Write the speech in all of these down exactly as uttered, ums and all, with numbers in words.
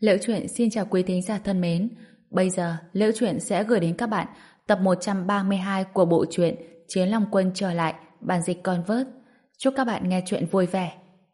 Liễu Chuyện xin chào quý thính giả thân mến. Bây giờ, Liễu Chuyện sẽ gửi đến các bạn tập một trăm ba mươi hai của bộ truyện Chiến Long Quân trở lại, bản dịch Convert. Chúc các bạn nghe chuyện vui vẻ.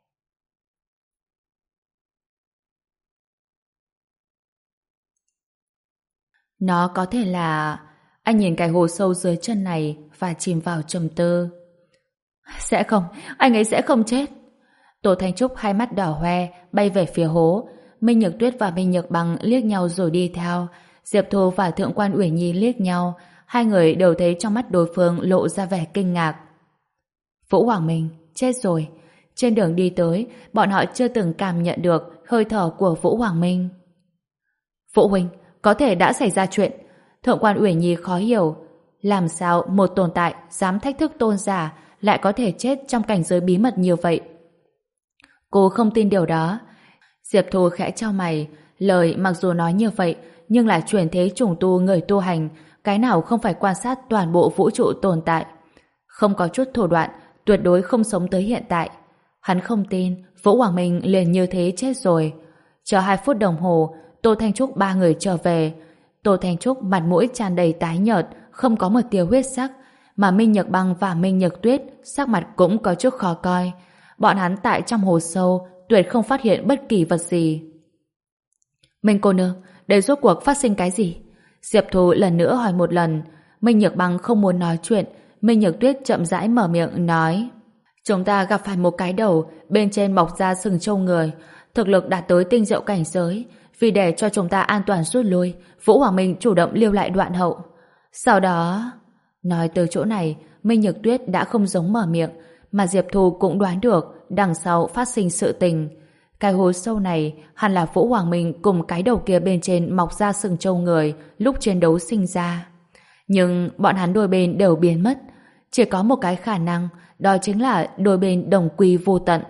Nó có thể là... Anh nhìn cái hồ sâu dưới chân này và chìm vào trầm tư. Sẽ không, anh ấy sẽ không chết. Tô Thanh Trúc hai mắt đỏ hoe bay về phía hố. Minh Nhược Tuyết và Minh Nhược Băng liếc nhau rồi đi theo. Diệp Thu và Thượng quan Uyển Nhi liếc nhau. Hai người đều thấy trong mắt đối phương lộ ra vẻ kinh ngạc. Vũ Hoàng Minh chết rồi. Trên đường đi tới, bọn họ chưa từng cảm nhận được hơi thở của Vũ Hoàng Minh. Vũ huynh, có thể đã xảy ra chuyện. Thượng quan Uyển Nhi khó hiểu. Làm sao một tồn tại dám thách thức tôn giả lại có thể chết trong cảnh giới bí mật như vậy? Cô không tin điều đó. Diệp Thu khẽ chau mày. Lời mặc dù nói như vậy, nhưng là chuyển thế trùng tu người tu hành, cái nào không phải quan sát toàn bộ vũ trụ tồn tại. Không có chút thủ đoạn, tuyệt đối không sống tới hiện tại. Hắn không tin Vũ Hoàng Minh liền như thế chết rồi. Chờ hai phút đồng hồ, Tô Thanh Trúc ba người trở về. Tô Thanh Trúc mặt mũi tràn đầy tái nhợt, không có một tia huyết sắc, mà Minh Nhược Băng và Minh Nhược Tuyết sắc mặt cũng có chút khó coi. Bọn hắn tại trong hồ sâu tuyệt không phát hiện bất kỳ vật gì. Minh cô nương, để rốt cuộc phát sinh cái gì? Diệp Thu lần nữa hỏi một lần. Minh Nhược Băng không muốn nói chuyện. Minh Nhược Tuyết chậm rãi mở miệng nói: chúng ta gặp phải một cái đầu, bên trên mọc ra sừng trâu người, thực lực đạt tới tinh diệu cảnh giới. Vì để cho chúng ta an toàn rút lui, Vũ Hoàng Minh chủ động lưu lại đoạn hậu. Sau đó... Nói từ chỗ này, Minh Nhược Tuyết đã không giống mở miệng, mà Diệp Thu cũng đoán được đằng sau phát sinh sự tình. Cái hố sâu này hẳn là Vũ Hoàng Minh cùng cái đầu kia bên trên mọc ra sừng trâu người lúc chiến đấu sinh ra. Nhưng bọn hắn đôi bên đều biến mất. Chỉ có một cái khả năng, đó chính là đôi bên đồng quy vô tận.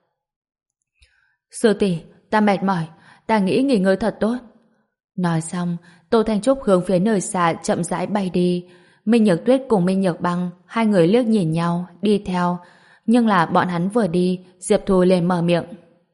Sư tỷ, ta mệt mỏi, ta nghĩ nghỉ ngơi thật tốt. Nói xong, Tô Thanh Trúc hướng phía nơi xa chậm rãi bay đi. Minh Nhược Tuyết cùng Minh Nhược Băng hai người liếc nhìn nhau, đi theo. Nhưng là bọn hắn vừa đi, Diệp Thu liền mở miệng: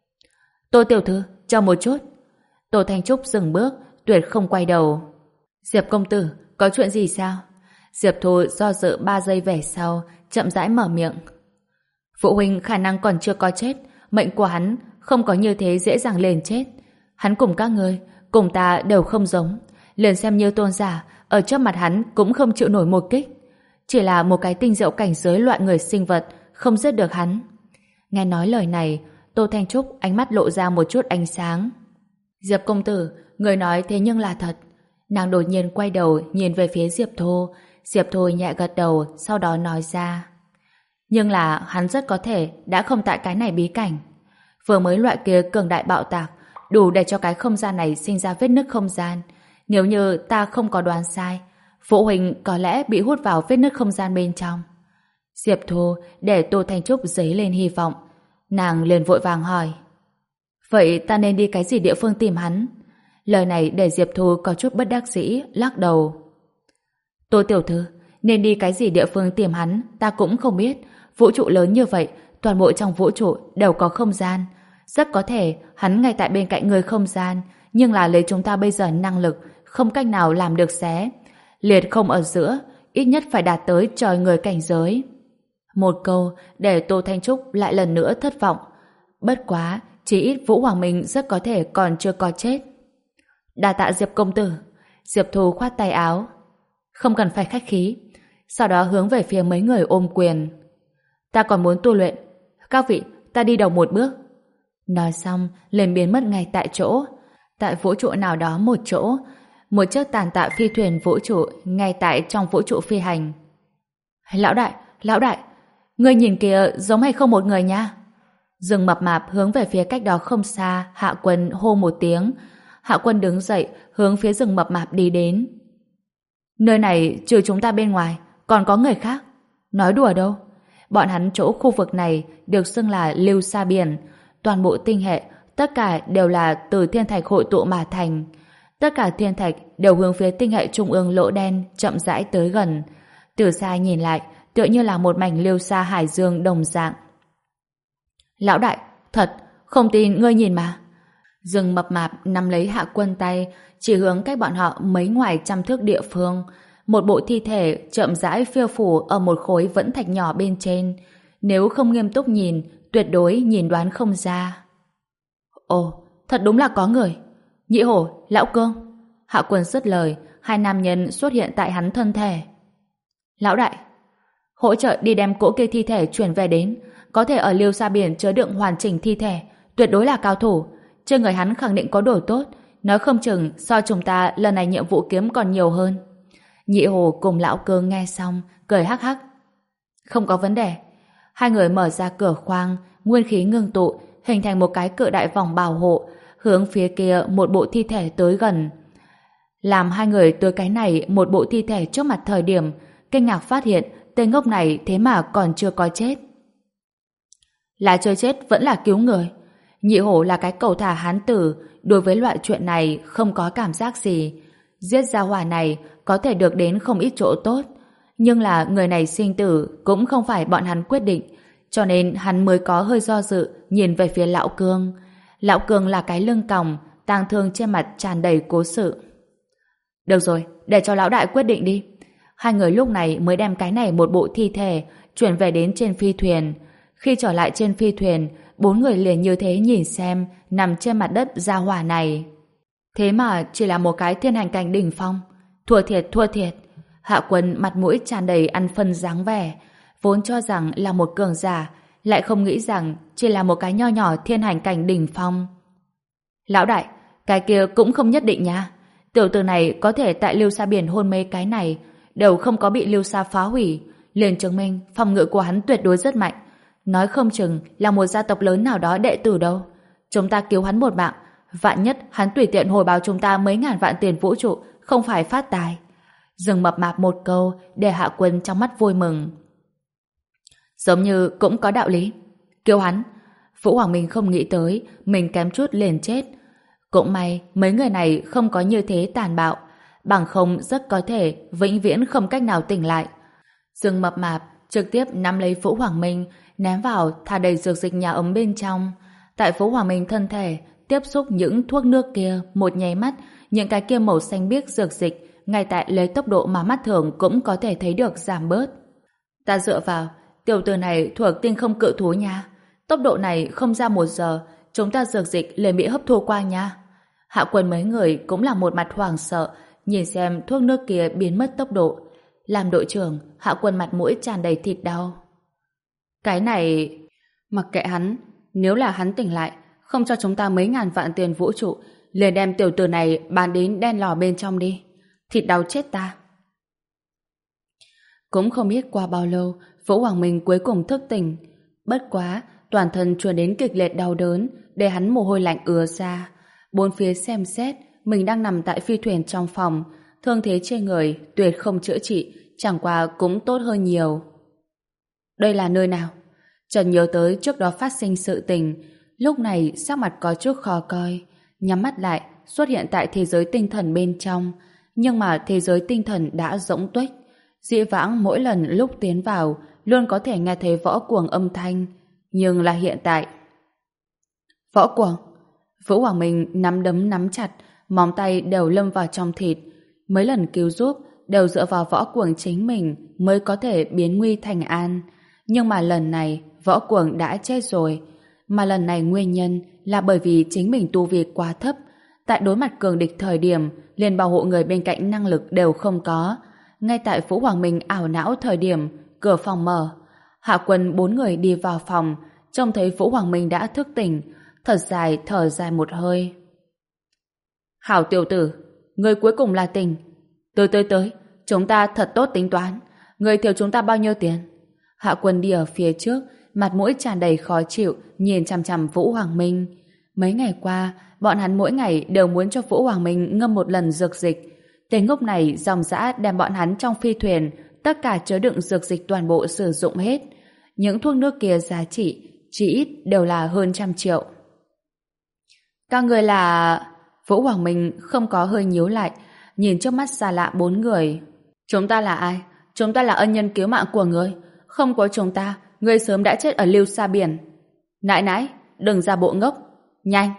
Tô tiểu thư, chờ một chút. Tô Thanh Trúc dừng bước, tuyệt không quay đầu. Diệp công tử, có chuyện gì sao? Diệp Thu do dự ba giây về sau, chậm rãi mở miệng: Phụ huynh khả năng còn chưa có chết, mệnh của hắn không có như thế dễ dàng lên chết. Hắn cùng các ngươi, cùng ta đều không giống. Liền xem như tôn giả, ở trước mặt hắn cũng không chịu nổi một kích. Chỉ là một cái tinh diệu cảnh giới loại người sinh vật, không giết được hắn. Nghe nói lời này, Tô Thanh Trúc ánh mắt lộ ra một chút ánh sáng. Diệp công tử, người nói thế nhưng là thật. Nàng đột nhiên quay đầu nhìn về phía Diệp Thu. Diệp Thu nhẹ gật đầu, sau đó nói ra: nhưng là hắn rất có thể đã không tại cái này bí cảnh. Vừa mới loại kia cường đại bạo tạc, đủ để cho cái không gian này sinh ra vết nứt không gian. Nếu như ta không có đoán sai, Vũ huynh có lẽ bị hút vào vết nứt không gian bên trong. Diệp Thu để Tô Thanh Trúc dấy lên hy vọng. Nàng liền vội vàng hỏi: vậy ta nên đi cái gì địa phương tìm hắn? Lời này để Diệp Thu có chút bất đắc dĩ, lắc đầu. Tô tiểu thư, nên đi cái gì địa phương tìm hắn ta cũng không biết. Vũ trụ lớn như vậy, toàn bộ trong vũ trụ đều có không gian. Rất có thể hắn ngay tại bên cạnh người không gian, nhưng là lấy chúng ta bây giờ năng lực không cách nào làm được xé. Liệt không ở giữa, ít nhất phải đạt tới trời người cảnh giới. Một câu để Tô Thanh Trúc lại lần nữa thất vọng. Bất quá, chỉ ít Vũ Hoàng Minh rất có thể còn chưa có chết. Đa tạ Diệp công tử. Diệp Thu khoát tay áo: không cần phải khách khí. Sau đó hướng về phía mấy người ôm quyền: ta còn muốn tu luyện. Các vị, ta đi đầu một bước. Nói xong, liền biến mất ngay tại chỗ. Tại vũ trụ nào đó một chỗ, một chiếc tàn tạ phi thuyền vũ trụ ngay tại trong vũ trụ phi hành. Lão đại, lão đại, ngươi nhìn kìa, giống hay không một người nha. Rừng mập mạp hướng về phía cách đó không xa, Hạ Quân hô một tiếng. Hạ Quân đứng dậy, hướng phía rừng mập mạp đi đến. Nơi này trừ chúng ta bên ngoài, còn có người khác. Nói đùa đâu. Bọn hắn chỗ khu vực này được xưng là Lưu Sa Biển. Toàn bộ tinh hệ, tất cả đều là từ thiên thạch hội tụ mà thành. Tất cả thiên thạch đều hướng phía tinh hệ trung ương lỗ đen chậm rãi tới gần. Từ xa nhìn lại, tựa như là một mảnh lưu sa hải dương đồng dạng. Lão đại, thật, không tin ngươi nhìn mà. Dương mập mạp nắm lấy Hạ Quân tay, chỉ hướng cách bọn họ mấy ngoài trăm thước địa phương. Một bộ thi thể chậm rãi phiêu phù ở một khối vẫn thạch nhỏ bên trên. Nếu không nghiêm túc nhìn, tuyệt đối nhìn đoán không ra. Ồ, thật đúng là có người. Nhị hổ, lão Cương. Hạ Quân dứt lời, hai nam nhân xuất hiện tại hắn thân thể. Lão đại, hỗ trợ đi đem cỗ kia thi thể chuyển về đến. Có thể ở Liêu Sa Biển chứa đựng hoàn chỉnh thi thể, tuyệt đối là cao thủ. Trên người hắn khẳng định có đồ tốt, nói không chừng so chúng ta lần này nhiệm vụ kiếm còn nhiều hơn. Nhị hồ cùng lão Cương nghe xong, cười hắc hắc. Không có vấn đề. Hai người mở ra cửa khoang, nguyên khí ngưng tụ, hình thành một cái cự đại vòng bảo hộ, hướng phía kia một bộ thi thể tới gần. Làm hai người tới cái này một bộ thi thể trước mặt thời điểm, kinh ngạc phát hiện tên ngốc này thế mà còn chưa có chết. Là chơi chết vẫn là cứu người. Nhị hổ là cái cầu thả hán tử, đối với loại chuyện này không có cảm giác gì. Giết ra hỏa này có thể được đến không ít chỗ tốt, nhưng là người này sinh tử cũng không phải bọn hắn quyết định, cho nên hắn mới có hơi do dự nhìn về phía lão Cương. Lão Cương là cái lưng còng, tang thương trên mặt tràn đầy cố sự. Được rồi, để cho lão đại quyết định đi. Hai người lúc này mới đem cái này một bộ thi thể chuyển về đến trên phi thuyền. Khi trở lại trên phi thuyền, bốn người liền như thế nhìn xem nằm trên mặt đất gia hỏa này. Thế mà chỉ là một cái thiên hành cảnh đỉnh phong. Thua thiệt, thua thiệt. Hạ Quân mặt mũi tràn đầy ăn phân dáng vẻ, vốn cho rằng là một cường giả, lại không nghĩ rằng chỉ là một cái nho nhỏ thiên hành cảnh đỉnh phong. Lão đại, cái kia cũng không nhất định nha. Tiểu tử này có thể tại Lưu Sa Biển hôn mê cái này, đều không có bị Lưu Sa phá hủy, liền chứng minh phòng ngự của hắn tuyệt đối rất mạnh. Nói không chừng là một gia tộc lớn nào đó đệ tử đâu. Chúng ta cứu hắn một mạng, vạn nhất hắn tùy tiện hồi báo chúng ta mấy ngàn vạn tiền vũ trụ, không phải phát tài. Dừng mập mạp một câu để Hạ Quân trong mắt vui mừng. Giống như cũng có đạo lý. Cứu hắn. Vũ Hoàng Minh không nghĩ tới mình kém chút liền chết. Cũng may mấy người này không có như thế tàn bạo, bằng không rất có thể vĩnh viễn không cách nào tỉnh lại. Dương mập mạp trực tiếp nắm lấy Vũ Hoàng Minh, ném vào thả đầy dược dịch nhà ấm bên trong. Tại Vũ Hoàng Minh thân thể tiếp xúc những thuốc nước kia, một nháy mắt những cái kia màu xanh biếc dược dịch ngay tại lấy tốc độ mà mắt thường cũng có thể thấy được giảm bớt. Ta dựa vào, tiểu tử này thuộc tinh không cự thú nha. Tốc độ này không ra một giờ, chúng ta dược dịch liền bị hấp thu qua nha. Hạ Quân mấy người cũng là một mặt hoảng sợ, nhìn xem thuốc nước kia biến mất tốc độ. Làm đội trưởng, Hạ Quân mặt mũi tràn đầy thịt đau. Cái này... Mặc kệ hắn, nếu là hắn tỉnh lại, không cho chúng ta mấy ngàn vạn tiền vũ trụ, liền đem tiểu tử này bán đến đen lò bên trong đi. Thịt đau chết ta. Cũng không biết qua bao lâu, Vũ Hoàng Minh cuối cùng thức tỉnh. Bất quá, toàn thân truyền đến kịch liệt đau đớn, để hắn mồ hôi lạnh ứa ra. Bốn phía xem xét, mình đang nằm tại phi thuyền trong phòng, thương thế trên người tuyệt không chữa trị, chẳng qua cũng tốt hơn nhiều. Đây là nơi nào? Trần nhớ tới trước đó phát sinh sự tình, lúc này sắc mặt có chút khó coi, nhắm mắt lại, xuất hiện tại thế giới tinh thần bên trong, nhưng mà thế giới tinh thần đã rỗng tuếch. Dĩ vãng mỗi lần lúc tiến vào, luôn có thể nghe thấy võ cuồng âm thanh, nhưng là hiện tại. Võ cuồng? Vũ Hoàng Minh nắm đấm nắm chặt, móng tay đều lâm vào trong thịt. Mấy lần cứu giúp đều dựa vào võ cuồng chính mình mới có thể biến nguy thành an. Nhưng mà lần này võ cuồng đã chết rồi. Mà lần này nguyên nhân là bởi vì chính mình tu vi quá thấp. Tại đối mặt cường địch thời điểm, liền bảo hộ người bên cạnh năng lực đều không có. Ngay tại Vũ Hoàng Minh ảo não thời điểm, cửa phòng mở. Hạ Quân bốn người đi vào phòng, trông thấy Vũ Hoàng Minh đã thức tỉnh, thật dài thở dài một hơi. Hảo tiểu tử, người cuối cùng là tỉnh. Tới tới tới, chúng ta thật tốt tính toán. Người thiếu chúng ta bao nhiêu tiền? Hạ Quân đi ở phía trước, mặt mũi tràn đầy khó chịu, nhìn chằm chằm Vũ Hoàng Minh. Mấy ngày qua, bọn hắn mỗi ngày đều muốn cho Vũ Hoàng Minh ngâm một lần dược dịch. Tên ngốc này dòng dã đem bọn hắn trong phi thuyền, tất cả chứa đựng dược dịch toàn bộ sử dụng hết. Những thuốc nước kia giá trị, chỉ ít đều là hơn trăm triệu. Các người là... Vũ Hoàng Minh không có hơi nhíu lại, nhìn trước mắt xa lạ bốn người. Chúng ta là ai? Chúng ta là ân nhân cứu mạng của người. Không có chúng ta, người sớm đã chết ở Lưu Sa Biển. Nãi nãi, đừng ra bộ ngốc. Nhanh,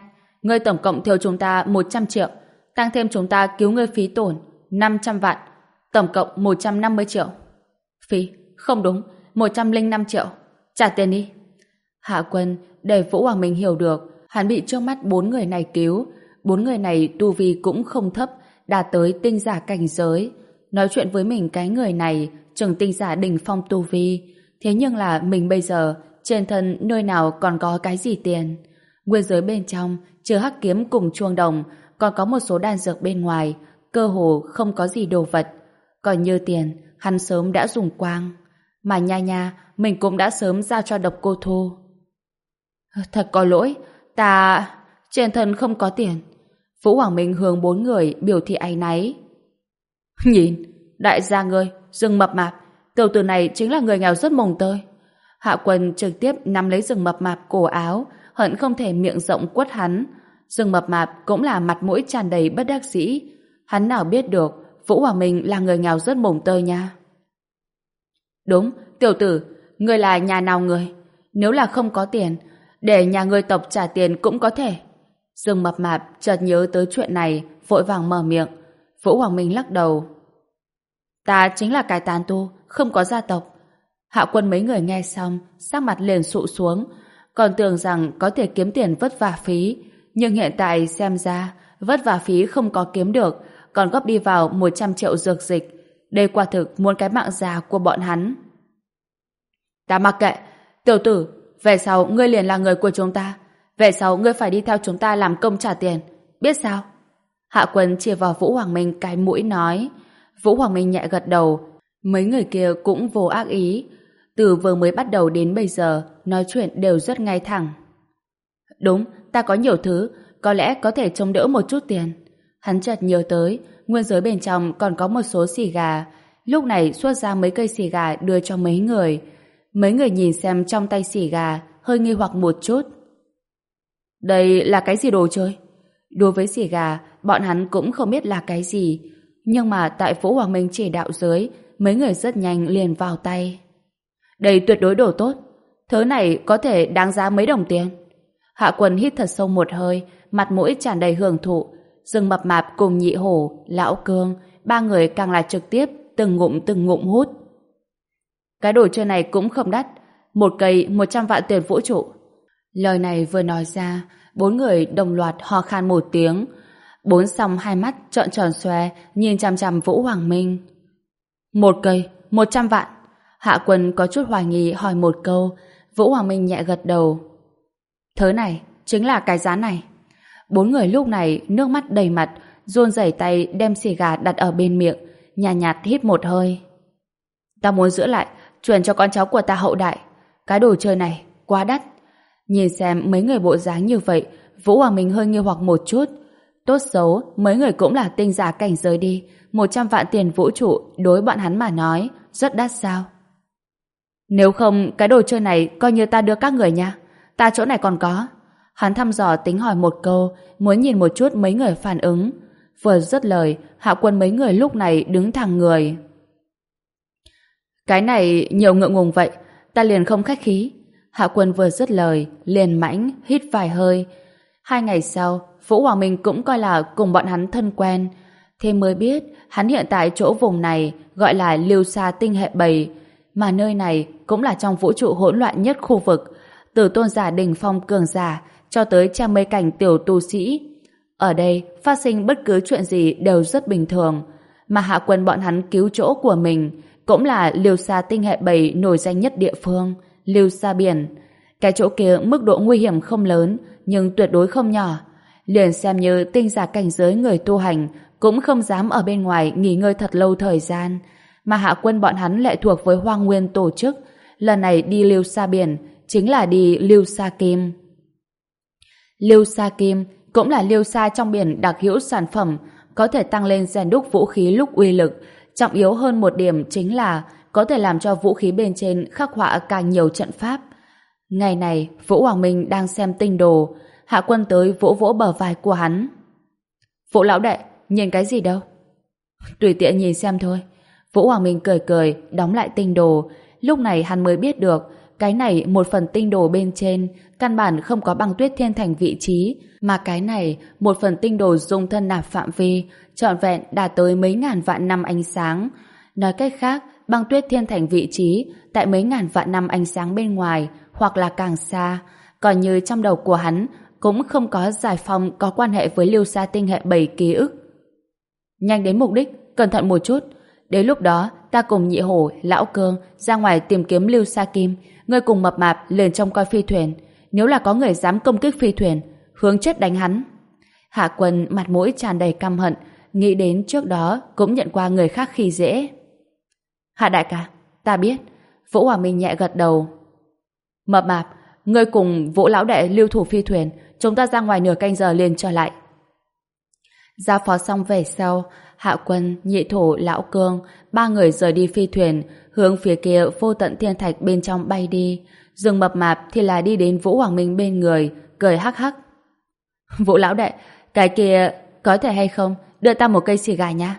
ngươi tổng cộng thiếu chúng ta một trăm triệu, tăng thêm chúng ta cứu ngươi phí tổn năm trăm vạn, tổng cộng một trăm năm mươi triệu. Phí, không đúng, một trăm lẻ năm triệu. Trả tiền đi. Hạ Quân để Vũ Hoàng Minh hiểu được hắn bị trước mắt bốn người này cứu. Bốn người này tu vi cũng không thấp, đạt tới tinh giả cảnh giới. Nói chuyện với mình cái người này chừng tinh giả đỉnh phong tu vi. Thế nhưng là mình bây giờ trên thân nơi nào còn có cái gì tiền. Nguyên giới bên trong trừ hắc kiếm cùng chuông đồng, còn có một số đan dược bên ngoài, cơ hồ không có gì đồ vật. Còn như tiền hắn sớm đã dùng quang. Mà nha nha mình cũng đã sớm giao cho Độc Cô Thu. Thật có lỗi, ta trên thân không có tiền. Vũ Hoàng Minh hướng bốn người biểu thị áy náy. Nhìn, đại gia ngươi, rừng mập mạp, tiểu tử này chính là người nghèo rất mồng tơi. Hạ Quân trực tiếp nắm lấy rừng mập mạp cổ áo, hận không thể miệng rộng quất hắn. Rừng mập mạp cũng là mặt mũi tràn đầy bất đắc dĩ. Hắn nào biết được Vũ Hoàng Minh là người nghèo rất mồng tơi nha. Đúng, tiểu tử, ngươi là nhà nào người? Nếu là không có tiền, để nhà ngươi tộc trả tiền cũng có thể. Dương Mập Mạp chợt nhớ tới chuyện này, vội vàng mở miệng. Vũ Hoàng Minh lắc đầu. Ta chính là cái tán tu, không có gia tộc. Hạ Quân mấy người nghe xong, sắc mặt liền sụ xuống, còn tưởng rằng có thể kiếm tiền vất vả phí, nhưng hiện tại xem ra vất vả phí không có kiếm được, còn góp đi vào một trăm triệu dược dịch. Đây quả thực muốn cái mạng già của bọn hắn. Ta mặc kệ, tiểu tử, về sau ngươi liền là người của chúng ta. Về sau ngươi phải đi theo chúng ta làm công trả tiền, biết sao? Hạ Quân chia vào Vũ Hoàng Minh cái mũi nói. Vũ Hoàng Minh nhẹ gật đầu. Mấy người kia cũng vô ác ý. Từ vừa mới bắt đầu đến bây giờ, nói chuyện đều rất ngay thẳng. Đúng, ta có nhiều thứ, có lẽ có thể chống đỡ một chút tiền. Hắn chợt nhớ tới, nguyên giới bên trong còn có một số xì gà. Lúc này xuất ra mấy cây xì gà đưa cho mấy người. Mấy người nhìn xem trong tay xì gà, hơi nghi hoặc một chút. Đây là cái gì đồ chơi? Đối với xì gà, bọn hắn cũng không biết là cái gì. Nhưng mà tại Vũ Hoàng Minh chỉ đạo dưới, mấy người rất nhanh liền vào tay. Đây tuyệt đối đồ tốt. Thứ này có thể đáng giá mấy đồng tiền. Hạ Quân hít thật sâu một hơi, mặt mũi tràn đầy hưởng thụ. Dương Mập Mạp cùng Nhị Hổ, Lão Cương, ba người càng là trực tiếp từng ngụm từng ngụm hút. Cái đồ chơi này cũng không đắt, một cây một trăm vạn tiền vũ trụ. Lời này vừa nói ra, bốn người đồng loạt ho khan một tiếng. Bốn song hai mắt trợn tròn xoe nhìn chằm chằm Vũ Hoàng Minh. Một cây, một trăm vạn. Hạ Quân có chút hoài nghi hỏi một câu. Vũ Hoàng Minh nhẹ gật đầu. Thứ này chính là cái giá này. Bốn người lúc này nước mắt đầy mặt, run rẩy tay đem xì gà đặt ở bên miệng, nhàn nhạt, nhạt hít một hơi. Ta muốn giữ lại, truyền cho con cháu của ta hậu đại. Cái đồ chơi này quá đắt. Nhìn xem mấy người bộ dáng như vậy, Vũ Hoàng Minh hơi nghi hoặc một chút. Tốt xấu mấy người cũng là tinh giả cảnh giới đi, một trăm vạn tiền vũ trụ đối bọn hắn mà nói rất đắt sao? Nếu không cái đồ chơi này coi như ta đưa các người nha, ta chỗ này còn có. Hắn thăm dò tính hỏi một câu, muốn nhìn một chút mấy người phản ứng. Vừa dứt lời, Hạ Quân mấy người lúc này đứng thẳng người. Cái này nhiều ngượng ngùng vậy, ta liền không khách khí. Hạ Quân vừa dứt lời, liền mãnh hít vài hơi. Hai ngày sau, Vũ Hoàng Minh cũng coi là cùng bọn hắn thân quen. Thế mới biết, hắn hiện tại chỗ vùng này gọi là Lưu Sa Tinh Hệ bảy, mà nơi này cũng là trong vũ trụ hỗn loạn nhất khu vực, từ tôn giả đỉnh phong cường giả cho tới trăm mây cảnh tiểu tu sĩ. Ở đây, phát sinh bất cứ chuyện gì đều rất bình thường, mà Hạ Quân bọn hắn cứu chỗ của mình cũng là Lưu Sa Tinh Hệ bảy nổi danh nhất địa phương, Lưu Sa Biển. Cái chỗ kia mức độ nguy hiểm không lớn, nhưng tuyệt đối không nhỏ. Liền xem như tinh giả cảnh giới người tu hành cũng không dám ở bên ngoài nghỉ ngơi thật lâu thời gian. Mà Hạ Quân bọn hắn lệ thuộc với Hoang Nguyên tổ chức, lần này đi Lưu Sa Biển chính là đi Lưu Sa Kim. Lưu Sa Kim cũng là Lưu Sa trong biển đặc hữu sản phẩm, có thể tăng lên rèn đúc vũ khí lúc uy lực. Trọng yếu hơn một điểm chính là có thể làm cho vũ khí bên trên khắc họa càng nhiều trận pháp. Ngày này, Vũ Hoàng Minh đang xem tinh đồ. Hạ Quân tới vỗ vỗ bờ vai của hắn. Vũ lão đệ, nhìn cái gì đâu? Tùy tiện nhìn xem thôi. Vũ Hoàng Minh cười cười, đóng lại tinh đồ. Lúc này hắn mới biết được cái này một phần tinh đồ bên trên căn bản không có băng tuyết thiên thành vị trí, mà cái này một phần tinh đồ dung thân nạp phạm vi trọn vẹn đạt tới mấy ngàn vạn năm ánh sáng. Nói cách khác, băng tuyết thiên thành vị trí tại mấy ngàn vạn năm ánh sáng bên ngoài hoặc là càng xa, coi như trong đầu của hắn cũng không có giải phong có quan hệ với lưu xa tinh hệ bảy ký ức. Nhanh đến mục đích, cẩn thận một chút. Đến lúc đó, ta cùng Nhị Hổ, Lão Cương ra ngoài tìm kiếm lưu xa kim, ngươi cùng Mập Mạp lên trông coi phi thuyền. Nếu là có người dám công kích phi thuyền, hướng chết đánh hắn. Hạ Quân mặt mũi tràn đầy căm hận, nghĩ đến trước đó cũng nhận qua người khác khi dễ. Hạ đại ca, ta biết. Vũ Hoàng Minh nhẹ gật đầu. Mập Mạp, ngươi cùng Vũ lão đệ lưu thủ phi thuyền, chúng ta ra ngoài nửa canh giờ liền trở lại. Giao phó xong về sau, Hạ Quân, Nhị Thổ, Lão Cương, ba người rời đi phi thuyền, hướng phía kia vô tận thiên thạch bên trong bay đi. Dương Mập Mạp thì là đi đến Vũ Hoàng Minh bên người, cười hắc hắc. Vũ lão đệ, cái kia có thể hay không đưa ta một cây xì gà nha.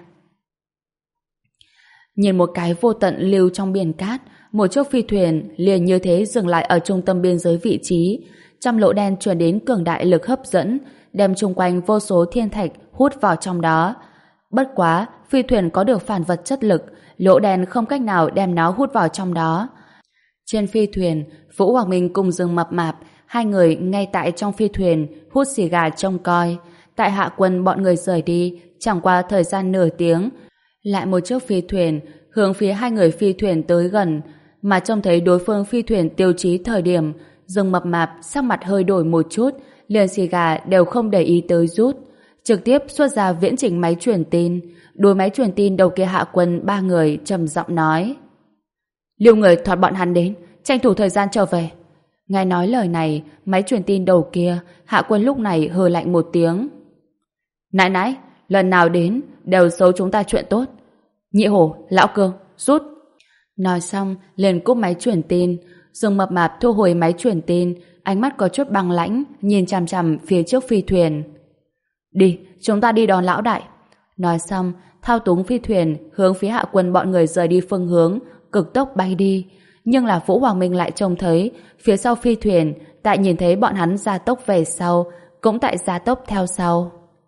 Nhìn một cái vô tận lưu trong biển cát, một chiếc phi thuyền liền như thế dừng lại ở trung tâm biên giới vị trí. Trong lỗ đen truyền đến cường đại lực hấp dẫn, đem chung quanh vô số thiên thạch hút vào trong đó. Bất quá, phi thuyền có được phản vật chất lực, lỗ đen không cách nào đem nó hút vào trong đó. Trên phi thuyền, Vũ Hoàng Minh cùng Dương Mập Mạp, hai người ngay tại trong phi thuyền hút xì gà trông coi. Tại Hạ Quân bọn người rời đi, chẳng qua thời gian nửa tiếng, lại một chiếc phi thuyền hướng phía hai người phi thuyền tới gần, mà trông thấy đối phương phi thuyền tiêu chí thời điểm, Dương Mập Mạp sắc mặt hơi đổi một chút, liền xì gà đều không để ý tới rút, trực tiếp xuất ra viễn chỉnh máy truyền tin. Đối máy truyền tin đầu kia Hạ Quân ba người trầm giọng nói: Lưu người thoát bọn hắn đến, tranh thủ thời gian trở về. Nghe nói lời này, máy truyền tin đầu kia Hạ Quân lúc này hừ lạnh một tiếng: Nãy nãy, lần nào đến đều xấu chúng ta chuyện tốt. Nhị Hổ, Lão Cương, rút. Nói xong liền cúp máy truyền tin. Dương Mập Mạp thu hồi máy truyền tin, ánh mắt có chút băng lãnh, nhìn chằm chằm phía trước phi thuyền. Đi, chúng ta đi đón lão đại. Nói xong, thao túng phi thuyền hướng phía Hạ Quân bọn người rời đi phương hướng, cực tốc bay đi. Nhưng là Vũ Hoàng Minh lại trông thấy phía sau phi thuyền, tại nhìn thấy bọn hắn gia tốc về sau, cũng tại gia tốc theo sau.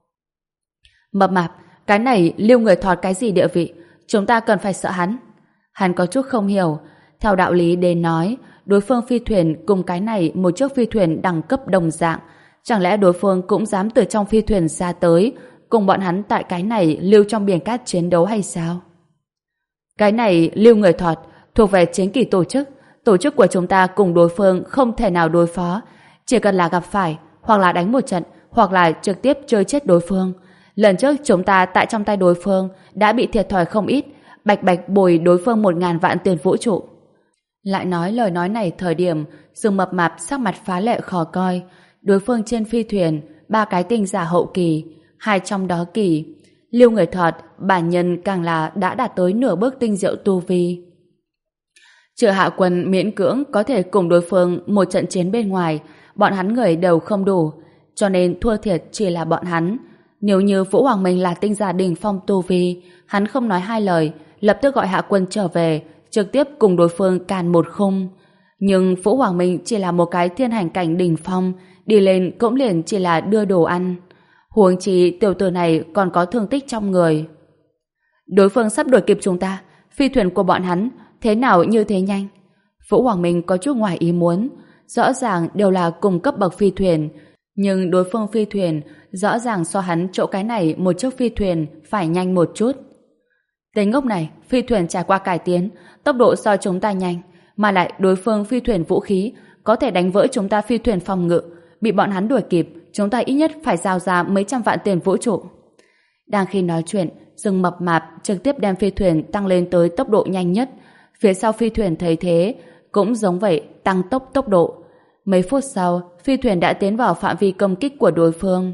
Mập Mạp, cái này Lưu người thọt cái gì địa vị? Chúng ta cần phải sợ hắn. Hắn có chút không hiểu. Theo đạo lý đến nói, đối phương phi thuyền cùng cái này một chiếc phi thuyền đẳng cấp đồng dạng, chẳng lẽ đối phương cũng dám từ trong phi thuyền ra tới cùng bọn hắn tại cái này lưu trong biển cát chiến đấu hay sao? Cái này Lưu người thọt thuộc về chiến kỳ tổ chức, tổ chức của chúng ta cùng đối phương không thể nào đối phó, chỉ cần là gặp phải hoặc là đánh một trận hoặc là trực tiếp chơi chết đối phương. Lần trước chúng ta tại trong tay đối phương đã bị thiệt thòi không ít, bạch bạch bồi đối phương một ngàn vạn tiền vũ trụ. Lại nói lời nói này thời điểm, Dương Mập Mạp sắc mặt phá lệ khó coi. Đối phương trên phi thuyền ba cái tinh giả hậu kỳ, hai trong đó kỳ. Lưu người thọt bản nhân càng là đã đạt tới nửa bước tinh diệu tu vi. Trừ Hạ Quân miễn cưỡng có thể cùng đối phương một trận chiến bên ngoài, bọn hắn người đều không đủ, cho nên thua thiệt chỉ là bọn hắn. Nếu như Vũ Hoàng Minh là tinh giả đỉnh phong tu vi, hắn không nói hai lời, lập tức gọi Hạ Quân trở về, trực tiếp cùng đối phương càn một khung. Nhưng Vũ Hoàng Minh chỉ là một cái thiên hành cảnh đỉnh phong, đi lên cũng liền chỉ là đưa đồ ăn. Huống chi tiểu tử này còn có thương tích trong người. Đối phương sắp đuổi kịp chúng ta, phi thuyền của bọn hắn thế nào như thế nhanh? Vũ Hoàng Minh có chút ngoài ý muốn. Rõ ràng đều là cùng cấp bậc phi thuyền, nhưng đối phương phi thuyền rõ ràng so hắn chỗ cái này một chiếc phi thuyền phải nhanh một chút. Tên ngốc này, phi thuyền trải qua cải tiến, tốc độ so chúng ta nhanh, mà lại đối phương phi thuyền vũ khí có thể đánh vỡ chúng ta phi thuyền phòng ngự, bị bọn hắn đuổi kịp, chúng ta ít nhất phải giao ra mấy trăm vạn tiền vũ trụ. Đang khi nói chuyện, Dương Mập Mạp trực tiếp đem phi thuyền tăng lên tới tốc độ nhanh nhất. Phía sau phi thuyền thấy thế, cũng giống vậy, tăng tốc tốc độ. Mấy phút sau, phi thuyền đã tiến vào phạm vi công kích của đối phương.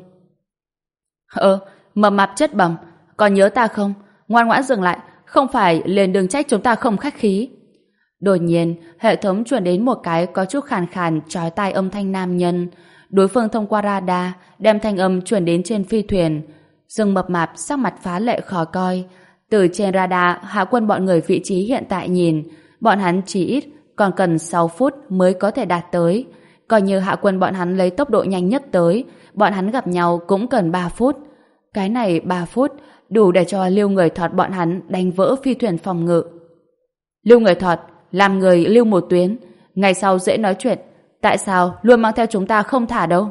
Ờ, Mập Mạp chất bẩm, còn nhớ ta không? Ngoan ngoãn dừng lại, không phải liền đừng trách chúng ta không khách khí. Đột nhiên, hệ thống truyền đến một cái có chút khàn khàn chói tai âm thanh nam nhân. Đối phương thông qua radar đem thanh âm truyền đến trên phi thuyền. Dương Mập Mạp sắc mặt phá lệ khó coi. Từ trên radar Hạ Quân bọn người vị trí hiện tại nhìn, bọn hắn chỉ ít còn cần sáu phút mới có thể đạt tới. Coi như Hạ Quân bọn hắn lấy tốc độ nhanh nhất tới, bọn hắn gặp nhau cũng cần ba phút. Cái này ba phút đủ để cho Lưu Người Thọt bọn hắn đánh vỡ phi thuyền phòng ngự. Lưu Người Thọt, làm người lưu một tuyến, ngày sau dễ nói chuyện. Tại sao luôn mang theo chúng ta không thả đâu?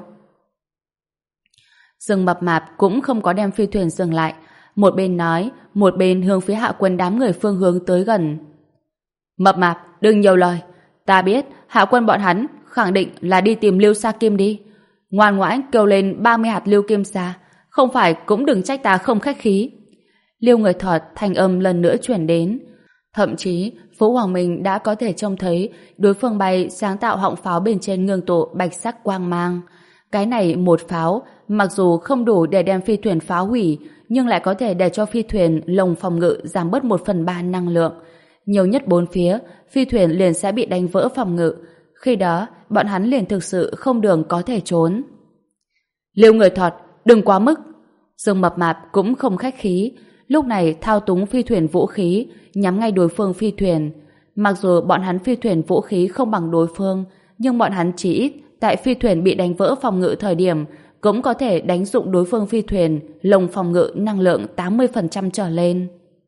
Dương Mập Mạp cũng không có đem phi thuyền dừng lại. Một bên nói, một bên hướng phía Hạ Quân đám người phương hướng tới gần. Mập Mạp, đừng nhiều lời. Ta biết Hạ Quân bọn hắn khẳng định là đi tìm Lưu Sa Kim đi. Ngoan ngoãn kêu lên ba mươi hạt Lưu Kim Sa. Không phải cũng đừng trách ta không khách khí. Lưu Người Thọt thanh âm lần nữa chuyển đến. Thậm chí, Vũ Hoàng Minh đã có thể trông thấy đối phương bay sáng tạo họng pháo bên trên ngưng tụ bạch sắc quang mang. Cái này một pháo, mặc dù không đủ để đem phi thuyền phá hủy, nhưng lại có thể để cho phi thuyền lồng phòng ngự giảm bớt một phần ba năng lượng. Nhiều nhất bốn phía, phi thuyền liền sẽ bị đánh vỡ phòng ngự. Khi đó, bọn hắn liền thực sự không đường có thể trốn. Lưu Người Thọt, đừng quá mức. Dương Mập Mạp cũng không khách khí, lúc này thao túng phi thuyền vũ khí, nhắm ngay đối phương phi thuyền. Mặc dù bọn hắn phi thuyền vũ khí không bằng đối phương, nhưng bọn hắn chỉ ít tại phi thuyền bị đánh vỡ phòng ngự thời điểm cũng có thể đánh dụng đối phương phi thuyền lồng phòng ngự năng lượng tám mươi phần trăm trở lên.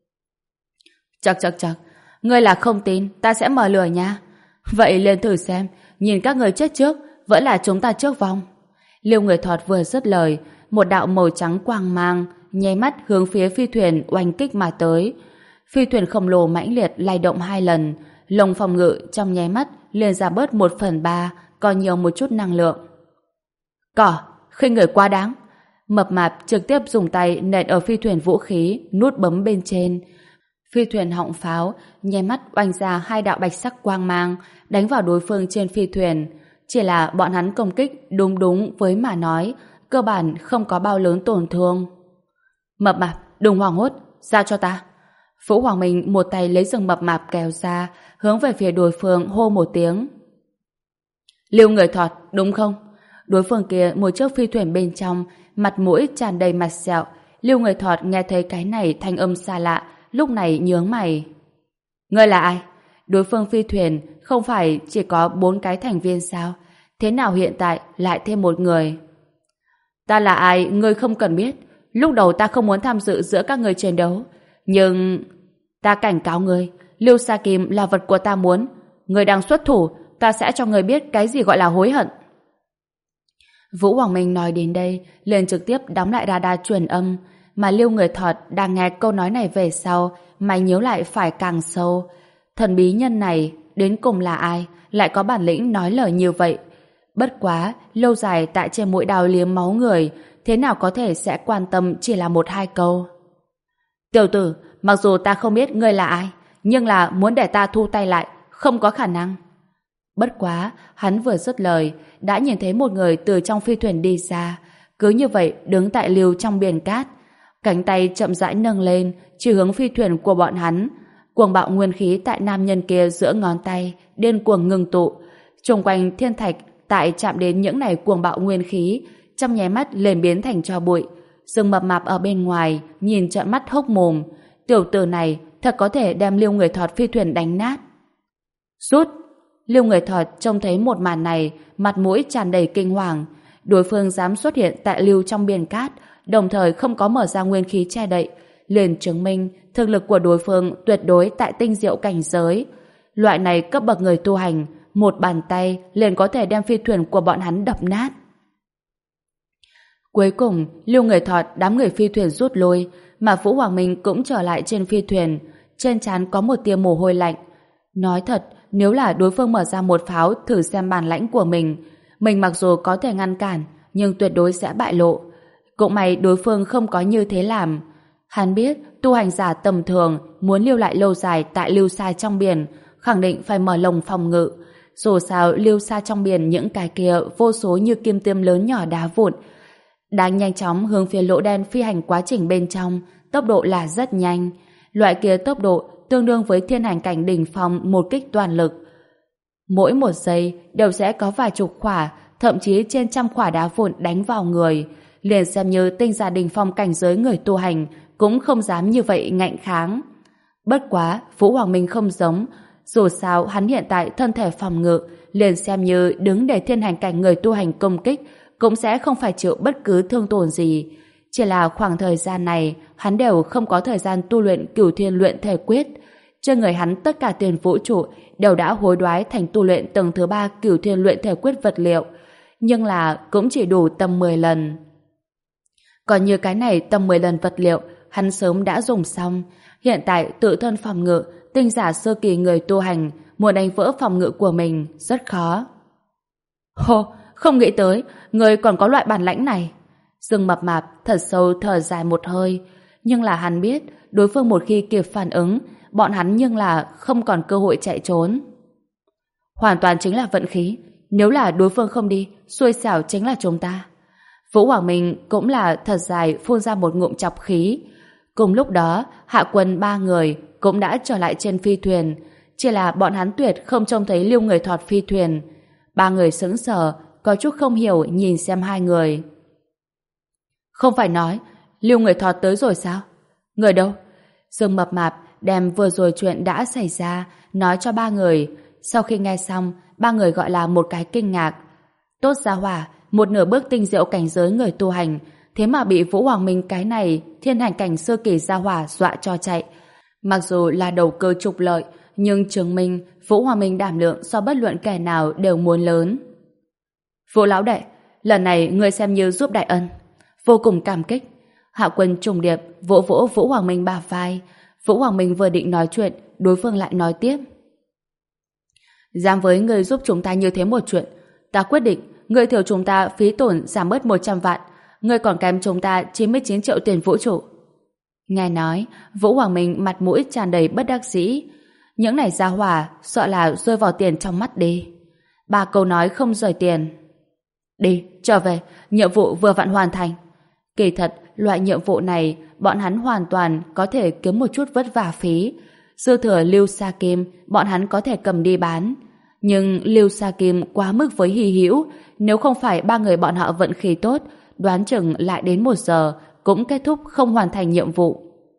Chắc chắc chắc, ngươi là không tin, ta sẽ mở lửa nha. Vậy liền thử xem, nhìn các người chết trước, vẫn là chúng ta trước vong. Lưu Người Thọt vừa dứt lời, một đạo màu trắng quang mang nháy mắt hướng phía phi thuyền oanh kích mà tới. Phi thuyền khổng lồ mãnh liệt lay động hai lần, lồng phòng ngự trong nháy mắt liền giảm bớt một phần ba, còn nhiều một chút năng lượng. Cỏ, khinh người quá đáng. Mập Mạp trực tiếp dùng tay nện ở phi thuyền vũ khí, nút bấm bên trên. Phi thuyền họng pháo nháy mắt oanh ra hai đạo bạch sắc quang mang, đánh vào đối phương trên phi thuyền. Chỉ là bọn hắn công kích đúng đúng với mà nói, cơ bản không có bao lớn tổn thương. Mập Mạp, đừng hoảng hốt, giao cho ta. Vũ Hoàng Minh một tay lấy rừng Mập Mạp kéo ra, hướng về phía đối phương hô một tiếng. Lưu Người Thọt, đúng không? Đối phương kia một chiếc phi thuyền bên trong, mặt mũi tràn đầy mặt sẹo. Lưu Người Thọt nghe thấy cái này thanh âm xa lạ, lúc này nhướng mày. Ngươi là ai? Đối phương phi thuyền không phải chỉ có bốn cái thành viên sao? Thế nào hiện tại lại thêm một người? Ta là ai, ngươi không cần biết. Lúc đầu ta không muốn tham dự giữa các người chiến đấu. Nhưng... ta cảnh cáo ngươi, Lưu Sa Kim là vật của ta muốn. Ngươi đang xuất thủ, ta sẽ cho ngươi biết cái gì gọi là hối hận. Vũ Hoàng Minh nói đến đây, liền trực tiếp đóng lại radar truyền âm, mà Lưu Người Thọt đang nghe câu nói này về sau, mày nhíu lại phải càng sâu. Thần bí nhân này, đến cùng là ai, lại có bản lĩnh nói lời như vậy? Bất quá, lâu dài tại trên mũi đao liếm máu người, thế nào có thể sẽ quan tâm chỉ là một hai câu? Tiểu tử, mặc dù ta không biết ngươi là ai, nhưng là muốn để ta thu tay lại, không có khả năng. Bất quá, hắn vừa dứt lời, đã nhìn thấy một người từ trong phi thuyền đi ra, cứ như vậy đứng tại lưu trong biển cát, cánh tay chậm rãi nâng lên, chỉ hướng phi thuyền của bọn hắn. Cuồng bạo nguyên khí tại nam nhân kia giữa ngón tay, điên cuồng ngưng tụ. Xung quanh thiên thạch tại chạm đến những này cuồng bạo nguyên khí, trong nháy mắt liền biến thành tro bụi. Dương Mập Mạp ở bên ngoài, nhìn trợn mắt hốc mồm. Tiểu tử này thật có thể đem Lưu Người Thọt phi thuyền đánh nát. Rút! Lưu Người Thọt trông thấy một màn này, mặt mũi tràn đầy kinh hoàng. Đối phương dám xuất hiện tại lưu trong biển cát, đồng thời không có mở ra nguyên khí che đậy, liền chứng minh thực lực của đối phương tuyệt đối tại tinh diệu cảnh giới. Loại này cấp bậc người tu hành, một bàn tay liền có thể đem phi thuyền của bọn hắn đập nát. Cuối cùng, Lưu Người Thọt đám người phi thuyền rút lui, mà Vũ Hoàng Minh cũng trở lại trên phi thuyền, trên trán có một tia mồ hôi lạnh. Nói thật, nếu là đối phương mở ra một pháo thử xem bản lãnh của mình, mình mặc dù có thể ngăn cản, nhưng tuyệt đối sẽ bại lộ. Cũng may đối phương không có như thế làm. Hắn biết tu hành giả tầm thường muốn lưu lại lâu dài tại lưu xa trong biển, khẳng định phải mở lồng phòng ngự. Dù sao lưu xa trong biển những cái kia vô số như kim tiêm lớn nhỏ đá vụn, đang nhanh chóng hướng phía lỗ đen phi hành quá trình bên trong, tốc độ là rất nhanh. Loại kia tốc độ tương đương với thiên hành cảnh đỉnh phong một kích toàn lực. Mỗi một giây đều sẽ có vài chục quả, thậm chí trên trăm quả đá vụn đánh vào người. Liền xem như tinh giả đỉnh phong cảnh giới người tu hành cũng không dám như vậy ngạnh kháng. Bất quá, Vũ Hoàng Minh không giống. Dù sao hắn hiện tại thân thể phòng ngự, liền xem như đứng để thiên hành cảnh người tu hành công kích, cũng sẽ không phải chịu bất cứ thương tổn gì. Chỉ là khoảng thời gian này, hắn đều không có thời gian tu luyện Cửu Thiên luyện thể quyết. Trên người hắn tất cả tiền vũ trụ đều đã hối đoái thành tu luyện tầng thứ ba Cửu Thiên luyện thể quyết vật liệu, nhưng là cũng chỉ đủ tầm mười lần. Còn như cái này tầm mười lần vật liệu, hắn sớm đã dùng xong. Hiện tại tự thân phòng ngự, tinh giả sơ kỳ người tu hành, muốn đánh vỡ phòng ngự của mình rất khó. Hô, không nghĩ tới, người còn có loại bản lãnh này. Dương Mập Mạp thật sâu thở dài một hơi, nhưng là hắn biết, đối phương một khi kịp phản ứng, bọn hắn nhưng là không còn cơ hội chạy trốn. Hoàn toàn chính là vận khí, nếu là đối phương không đi, xui xẻo chính là chúng ta. Vũ Hoàng Minh cũng là thật dài phun ra một ngụm chọc khí. Cùng lúc đó, hạ quân ba người cũng đã trở lại trên phi thuyền, chỉ là bọn hắn tuyệt không trông thấy Lưu Người Thọt phi thuyền. Ba người sững sờ, có chút không hiểu nhìn xem hai người. Không phải nói Lưu Người Thọt tới rồi sao? Người đâu? Dương Mập Mạp đem vừa rồi chuyện đã xảy ra nói cho ba người. Sau khi nghe xong, ba người gọi là một cái kinh ngạc. Tốt gia hỏa, một nửa bước tinh diệu cảnh giới người tu hành, thế mà bị Vũ Hoàng Minh cái này thiên hành cảnh sơ kỳ gia hỏa dọa cho chạy. Mặc dù là đầu cơ trục lợi, nhưng chứng minh Vũ Hoàng Minh đảm lượng so bất luận kẻ nào đều muốn lớn. Vũ lão đệ, lần này ngươi xem như giúp đại ân, vô cùng cảm kích. Hạ quân trùng điệp vỗ vỗ Vũ Hoàng Minh bả vai. Vũ Hoàng Minh vừa định nói chuyện, đối phương lại nói tiếp. Dám với ngươi giúp chúng ta như thế một chuyện, ta quyết định ngươi thiểu chúng ta phí tổn giảm bớt một trăm vạn, ngươi còn kém chúng ta chín mươi chín triệu tiền vũ trụ. Nghe nói, Vũ Hoàng Minh mặt mũi tràn đầy bất đắc dĩ. Những này gia hỏa sợ là rơi vào tiền trong mắt đi. Ba câu nói không rời tiền. Đi, trở về, nhiệm vụ vừa vặn hoàn thành. Kỳ thật, loại nhiệm vụ này bọn hắn hoàn toàn có thể kiếm một chút vất vả phí. Dư thừa Lưu Sa Kim bọn hắn có thể cầm đi bán. Nhưng Lưu Sa Kim quá mức với hy hữu, nếu không phải ba người bọn họ vận khí tốt, đoán chừng lại đến một giờ cũng kết thúc không hoàn thành nhiệm vụ.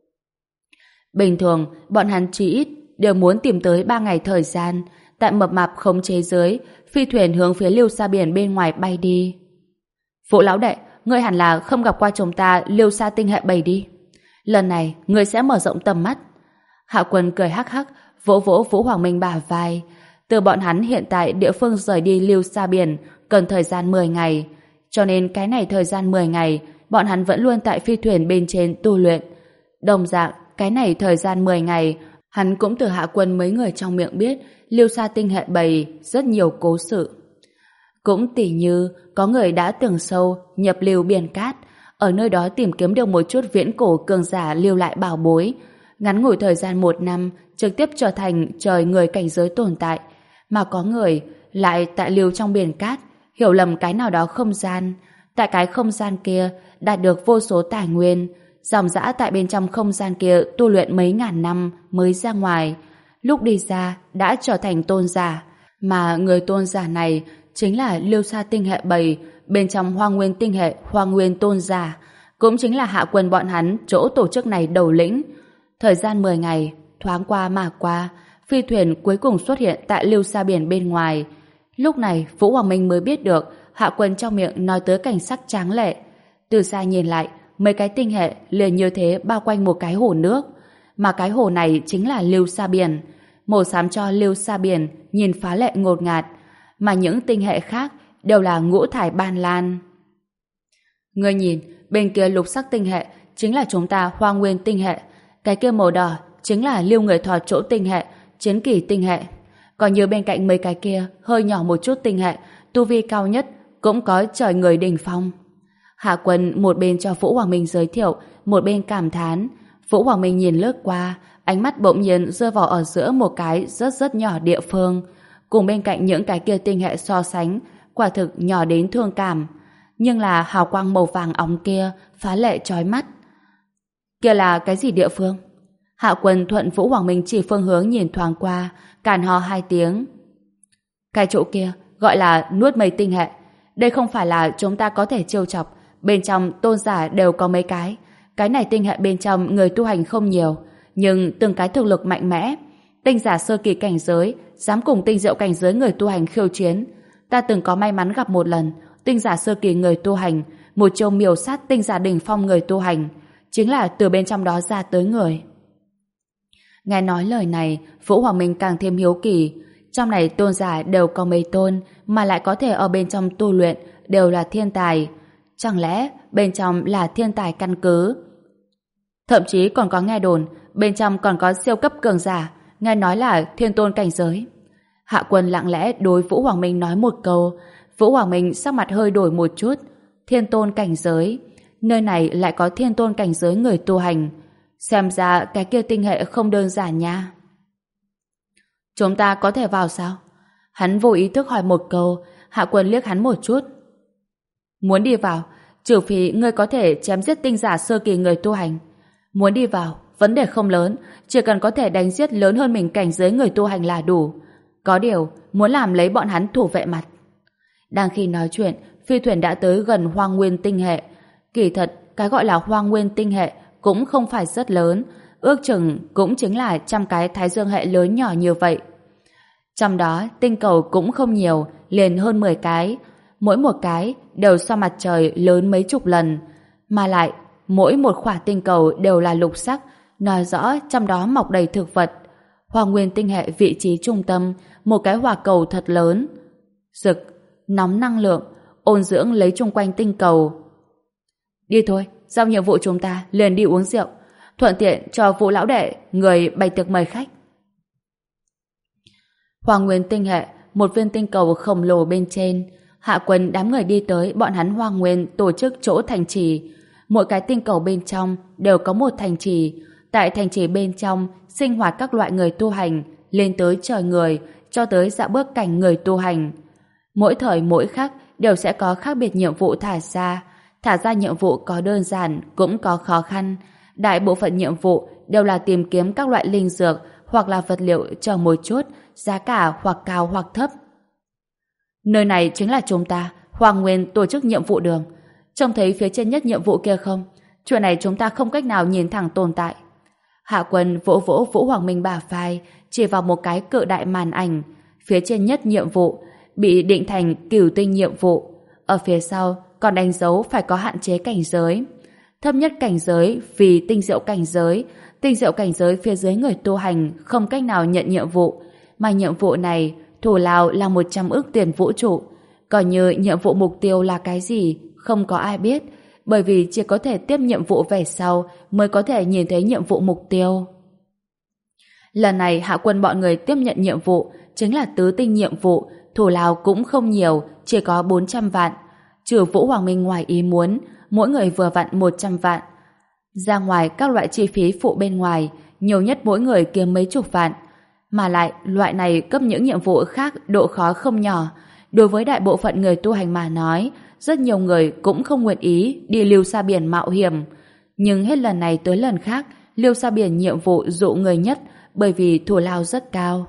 Bình thường, bọn hắn chỉ ít đều muốn tìm tới ba ngày thời gian. Tại Mập Mạp khống chế dưới, phi thuyền hướng phía Lưu Sa biển bên ngoài bay đi. Vũ lão đệ, ngươi hẳn là không gặp qua chúng ta Lưu Sa tinh hệ bảy đi. Lần này, ngươi sẽ mở rộng tầm mắt. Hạ quân cười hắc hắc, vỗ vỗ Vũ Hoàng Minh bả vai. Từ bọn hắn hiện tại địa phương rời đi Lưu Sa biển cần thời gian mười ngày. Cho nên cái này thời gian mười ngày, bọn hắn vẫn luôn tại phi thuyền bên trên tu luyện. Đồng dạng, cái này thời gian mười ngày, hắn cũng từ Hạ quân mấy người trong miệng biết Lưu Sa tinh hệ bảy rất nhiều cố sự. Cũng tỉ như có người đã từng sâu nhập lưu biển cát, ở nơi đó tìm kiếm được một chút viễn cổ cường giả lưu lại bảo bối, ngắn ngủi thời gian một năm trực tiếp trở thành trời người cảnh giới tồn tại. Mà có người lại tại lưu trong biển cát hiểu lầm cái nào đó không gian, tại cái không gian kia đạt được vô số tài nguyên, dòng dã tại bên trong không gian kia tu luyện mấy ngàn năm mới ra ngoài, lúc đi ra đã trở thành tôn giả, mà người tôn giả này chính là Lưu Sa tinh hệ bảy bên trong Hoa Nguyên tinh hệ Hoa Nguyên tôn giả, cũng chính là Hạ quân bọn hắn chỗ tổ chức này đầu lĩnh. Thời gian mười ngày thoáng qua mà qua, phi thuyền cuối cùng xuất hiện tại Lưu Sa biển bên ngoài. Lúc này Vũ Hoàng Minh mới biết được Hạ quân trong miệng nói tới cảnh sắc tráng lệ. Từ xa nhìn lại, mấy cái tinh hệ liền như thế bao quanh một cái hồ nước, mà cái hồ này chính là Lưu Sa biển. Màu xám cho Lưu Sa biển nhìn phá lệ ngột ngạt, mà những tinh hệ khác đều là ngũ thải ban lan. Ngươi nhìn, bên kia lục sắc tinh hệ chính là chúng ta Hoa Nguyên tinh hệ, cái kia màu đỏ chính là Lưu Người Thọt chỗ tinh hệ, Chiến Kỳ tinh hệ. Còn như bên cạnh mấy cái kia hơi nhỏ một chút tinh hệ, tu vi cao nhất cũng có trời người đỉnh phong. Hạ quân một bên cho Vũ Hoàng Minh giới thiệu, một bên cảm thán. Vũ Hoàng Minh nhìn lướt qua, ánh mắt bỗng nhiên rơi vào ở giữa một cái rất rất nhỏ địa phương, cùng bên cạnh những cái kia tinh hệ so sánh, quả thực nhỏ đến thương cảm. Nhưng là hào quang màu vàng óng kia phá lệ chói mắt. Kia là cái gì địa phương? Hạ quân thuận Vũ Hoàng Minh chỉ phương hướng nhìn thoáng qua, càn ho hai tiếng. Cái chỗ kia gọi là nuốt mây tinh hệ. Đây không phải là chúng ta có thể trêu chọc, bên trong tôn giả đều có mấy cái. Cái này tinh hệ bên trong người tu hành không nhiều, nhưng từng cái thực lực mạnh mẽ. tinh giả sơ kỳ cảnh giới, dám cùng tinh diệu cảnh giới người tu hành khiêu chiến. Ta từng có may mắn gặp một lần, tinh giả sơ kỳ người tu hành, một chiêu miểu sát tinh giả đỉnh phong người tu hành, chính là từ bên trong đó ra tới người. Nghe nói lời này, Vũ Hoàng Minh càng thêm hiếu kỳ. Trong này tôn giả đều có mấy tôn, mà lại có thể ở bên trong tu luyện đều là thiên tài. Chẳng lẽ bên trong là thiên tài căn cứ? Thậm chí còn có nghe đồn bên trong còn có siêu cấp cường giả, nghe nói là thiên tôn cảnh giới. Hạ Quân lặng lẽ đối Vũ Hoàng Minh nói một câu. Vũ Hoàng Minh sắc mặt hơi đổi một chút. Thiên tôn cảnh giới, nơi này lại có thiên tôn cảnh giới người tu hành, xem ra cái kia tinh hệ không đơn giản nha. Chúng ta có thể vào sao? Hắn vô ý thức hỏi một câu. Hạ Quân liếc hắn một chút. Muốn đi vào, trừ phi ngươi có thể chém giết tinh giả sơ kỳ người tu hành. Muốn đi vào, vấn đề không lớn, chỉ cần có thể đánh giết lớn hơn mình cảnh giới người tu hành là đủ. Có điều, muốn làm lấy bọn hắn thủ vệ mặt. Đang khi nói chuyện, phi thuyền đã tới gần Hoang Nguyên tinh hệ. Kỳ thật, cái gọi là Hoang Nguyên tinh hệ cũng không phải rất lớn, ước chừng cũng chính là trăm cái thái dương hệ lớn nhỏ như vậy. Trong đó, tinh cầu cũng không nhiều, liền hơn mười cái. Mỗi một cái đều so mặt trời lớn mấy chục lần. Mà lại, mỗi một khỏa tinh cầu đều là lục sắc, nói rõ trong đó mọc đầy thực vật. Hoang Nguyên tinh hệ vị trí trung tâm, một cái hỏa cầu thật lớn. Rực, nóng năng lượng, ôn dưỡng lấy chung quanh tinh cầu. Đi thôi, giao nhiệm vụ chúng ta liền đi uống rượu, thuận tiện cho Vũ lão đệ người bày tiệc mời khách. Hoang Nguyên tinh hệ, một viên tinh cầu khổng lồ bên trên. Hạ Quân đám người đi tới bọn hắn Hoang Nguyên tổ chức chỗ thành trì. Mỗi cái tinh cầu bên trong đều có một thành trì. Tại thành trì bên trong sinh hoạt các loại người tu hành, lên tới trời người cho tới dạ bước cảnh người tu hành. Mỗi thời mỗi khắc đều sẽ có khác biệt nhiệm vụ thả ra. Thả ra nhiệm vụ có đơn giản cũng có khó khăn. Đại bộ phận nhiệm vụ đều là tìm kiếm các loại linh dược hoặc là vật liệu chờ một chút, giá cả hoặc cao hoặc thấp. Nơi này chính là chúng ta, Hoàng Nguyên tổ chức nhiệm vụ đường. Trông thấy phía trên nhất nhiệm vụ kia không? Chuyện này chúng ta không cách nào nhìn thẳng tồn tại. Hạ Quân vỗ vỗ Vũ Hoàng Minh bả vai, chỉ vào một cái cự đại màn ảnh. Phía trên nhất nhiệm vụ bị định thành cửu tinh nhiệm vụ. Ở phía sau còn đánh dấu phải có hạn chế cảnh giới. Thấp nhất cảnh giới vì tinh diệu cảnh giới. Tinh diệu cảnh giới phía dưới người tu hành không cách nào nhận nhiệm vụ. Mà nhiệm vụ này thủ lao là một trăm ức tiền vũ trụ. Còn như nhiệm vụ mục tiêu là cái gì không có ai biết, bởi vì chỉ có thể tiếp nhiệm vụ về sau mới có thể nhìn thấy nhiệm vụ mục tiêu. Lần này Hạ Quân bọn người tiếp nhận nhiệm vụ chính là tứ tinh nhiệm vụ, thủ lao cũng không nhiều, chỉ có bốn trăm vạn. Trừ Vũ Hoàng Minh ngoài ý muốn, mỗi người vừa vặn một trăm vạn. Ra ngoài các loại chi phí phụ bên ngoài, nhiều nhất mỗi người kiếm mấy chục vạn. Mà lại, loại này cấp những nhiệm vụ khác độ khó không nhỏ. Đối với đại bộ phận người tu hành mà nói, rất nhiều người cũng không nguyện ý đi lưu xa biển mạo hiểm. Nhưng hết lần này tới lần khác, lưu xa biển nhiệm vụ dụ người nhất bởi vì thủ lao rất cao.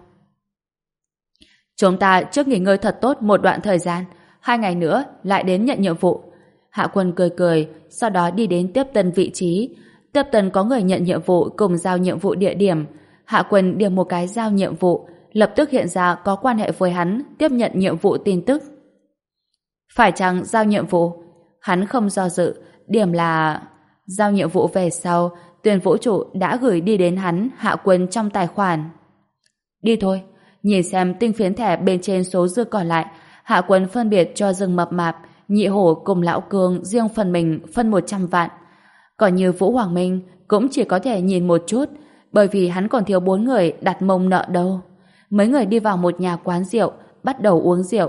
Chúng ta trước nghỉ ngơi thật tốt một đoạn thời gian, hai ngày nữa lại đến nhận nhiệm vụ. Hạ Quân cười cười, sau đó đi đến tiếp tân vị trí. Tiếp tân có người nhận nhiệm vụ cùng giao nhiệm vụ địa điểm. Hạ Quân điểm một cái giao nhiệm vụ, lập tức hiện ra có quan hệ với hắn tiếp nhận nhiệm vụ tin tức. Phải chăng giao nhiệm vụ? Hắn không do dự, điểm là giao nhiệm vụ về sau, Tuyền vũ trụ đã gửi đi đến hắn Hạ Quân trong tài khoản. Đi thôi, nhìn xem tinh phiến thẻ bên trên số dư còn lại. Hạ Quân phân biệt cho rừng mập mạp, nhị hổ cùng lão cương riêng phần mình phân một trăm vạn. Còn như Vũ Hoàng Minh cũng chỉ có thể nhìn một chút, bởi vì hắn còn thiếu bốn người đặt mông nợ đâu. Mấy người đi vào một nhà quán rượu, bắt đầu uống rượu.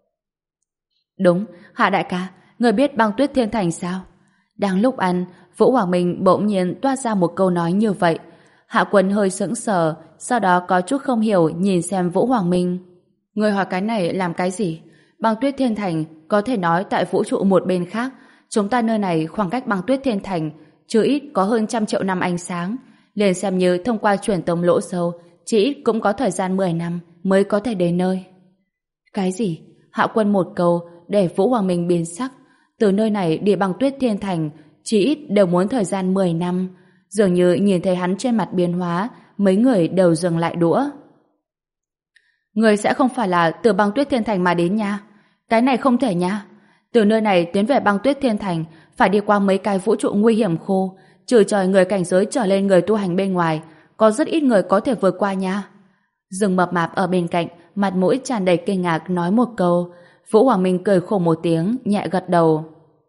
Đúng, Hạ đại ca, người biết băng tuyết thiên thành sao? Đang lúc ăn, Vũ Hoàng Minh bỗng nhiên toát ra một câu nói như vậy. Hạ Quân hơi sững sờ, sau đó có chút không hiểu nhìn xem Vũ Hoàng Minh. Người hỏi cái này làm cái gì? Băng tuyết thiên thành có thể nói tại vũ trụ một bên khác. Chúng ta nơi này khoảng cách băng tuyết thiên thành chưa ít có hơn trăm triệu năm ánh sáng. Liền xem như thông qua truyền tống lỗ sâu, chỉ ít cũng có thời gian mười năm mới có thể đến nơi. Cái gì? Hạ Quân một câu để Vũ Hoàng Minh biến sắc. Từ nơi này đi băng tuyết thiên thành chỉ ít đều muốn thời gian mười năm. Dường như nhìn thấy hắn trên mặt biến hóa, mấy người đều dừng lại đũa. Người sẽ không phải là từ băng tuyết thiên thành mà đến nha. Cái này không thể nha. Từ nơi này tiến về băng tuyết thiên thành phải đi qua mấy cái vũ trụ nguy hiểm khô, trừ trời người cảnh giới trở lên người tu hành bên ngoài, có rất ít người có thể vượt qua nha. Rừng mập mạp ở bên cạnh, mặt mũi tràn đầy kinh ngạc nói một câu. Vũ Hoàng Minh cười khổ một tiếng, nhẹ gật đầu.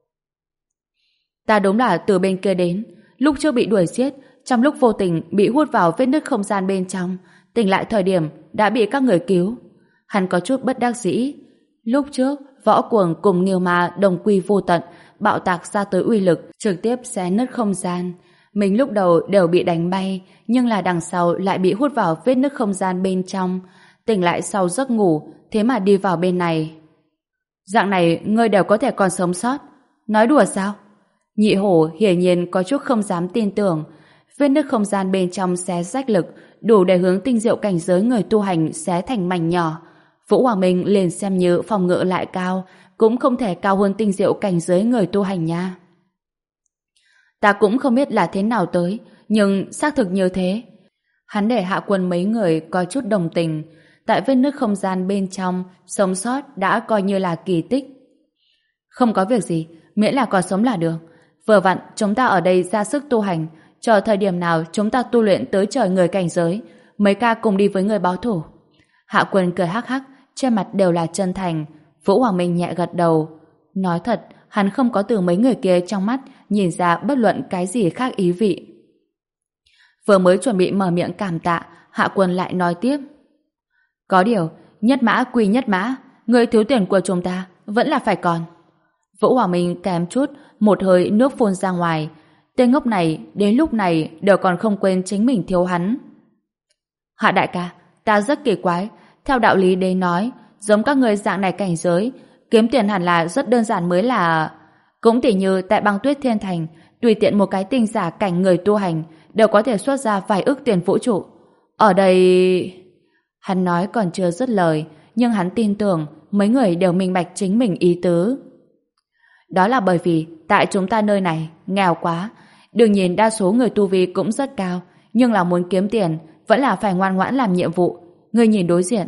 Ta đúng là từ bên kia đến, lúc chưa bị đuổi giết, trong lúc vô tình bị hút vào vết nứt không gian bên trong, tỉnh lại thời điểm đã bị các người cứu. Hắn có chút bất đắc dĩ. Lúc trước, Võ Cuồng cùng Nghiêu Ma đồng quy vô tận, bạo tạc ra tới uy lực, trực tiếp xé nứt không gian. Mình lúc đầu đều bị đánh bay, nhưng là đằng sau lại bị hút vào vết nứt không gian bên trong. Tỉnh lại sau giấc ngủ, thế mà đi vào bên này. Dạng này, ngươi đều có thể còn sống sót. Nói đùa sao? Nhị hổ hiển nhiên có chút không dám tin tưởng. Vết nứt không gian bên trong xé rách lực, đủ để hướng tinh diệu cảnh giới người tu hành xé thành mảnh nhỏ. Vũ Hoàng Minh liền xem như phòng ngự lại cao, cũng không thể cao hơn tinh diệu cảnh giới người tu hành nha. Ta cũng không biết là thế nào tới, nhưng xác thực như thế. Hắn để Hạ Quân mấy người có chút đồng tình. Tại vết nứt không gian bên trong, sống sót đã coi như là kỳ tích. Không có việc gì, miễn là còn sống là được. Vừa vặn, chúng ta ở đây ra sức tu hành, chờ thời điểm nào chúng ta tu luyện tới trời người cảnh giới, mấy ca cùng đi với người báo thủ. Hạ Quân cười hắc hắc, trên mặt đều là chân thành. Vũ Hoàng Minh nhẹ gật đầu. Nói thật, hắn không có từ mấy người kia trong mắt nhìn ra bất luận cái gì khác ý vị. Vừa mới chuẩn bị mở miệng cảm tạ, Hạ Quân lại nói tiếp. Có điều, nhất mã quy nhất mã, người thiếu tiền của chúng ta vẫn là phải còn. Vũ Hoàng Minh kém chút, một hơi nước phun ra ngoài. Tên ngốc này, đến lúc này đều còn không quên chính mình thiếu hắn. Hạ đại ca, ta rất kỳ quái. Theo đạo lý đấy nói, giống các người dạng này cảnh giới, kiếm tiền hẳn là rất đơn giản mới là... Cũng tỉ như tại băng tuyết thiên thành, tùy tiện một cái tinh giả cảnh người tu hành đều có thể xuất ra vài ức tiền vũ trụ. Ở đây... Hắn nói còn chưa dứt lời, nhưng hắn tin tưởng mấy người đều minh bạch chính mình ý tứ. Đó là bởi vì tại chúng ta nơi này nghèo quá. Đừng nhìn đa số người tu vi cũng rất cao, nhưng là muốn kiếm tiền vẫn là phải ngoan ngoãn làm nhiệm vụ. Người nhìn đối diện.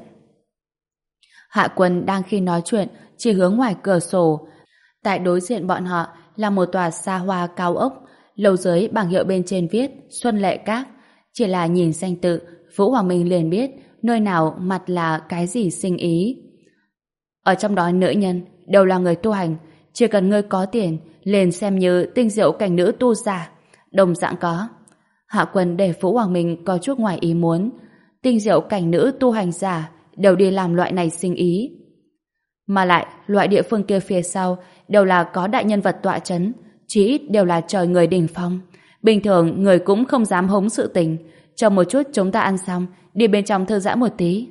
Hạ Quân đang khi nói chuyện chỉ hướng ngoài cửa sổ. Tại đối diện bọn họ là một tòa xa hoa cao ốc, lầu dưới bảng hiệu bên trên viết Xuân Lệ Các. Chỉ là nhìn danh tự, Vũ Hoàng Minh liền biết nơi nào mặt là cái gì sinh ý. Ở trong đó nữ nhân đều là người tu hành, chỉ cần ngươi có tiền liền xem như tinh diệu cảnh nữ tu giả, đồng dạng có. Hạ Quân để Vũ Hoàng Minh có chút ngoài ý muốn, tinh diệu cảnh nữ tu hành giả đều đi làm loại này sinh ý. Mà lại, loại địa phương kia phía sau đều là có đại nhân vật tọa chấn, chí ít đều là trời người đỉnh phong. Bình thường người cũng không dám hống sự tình, chờ một chút chúng ta ăn xong, đi bên trong thư giãn một tí.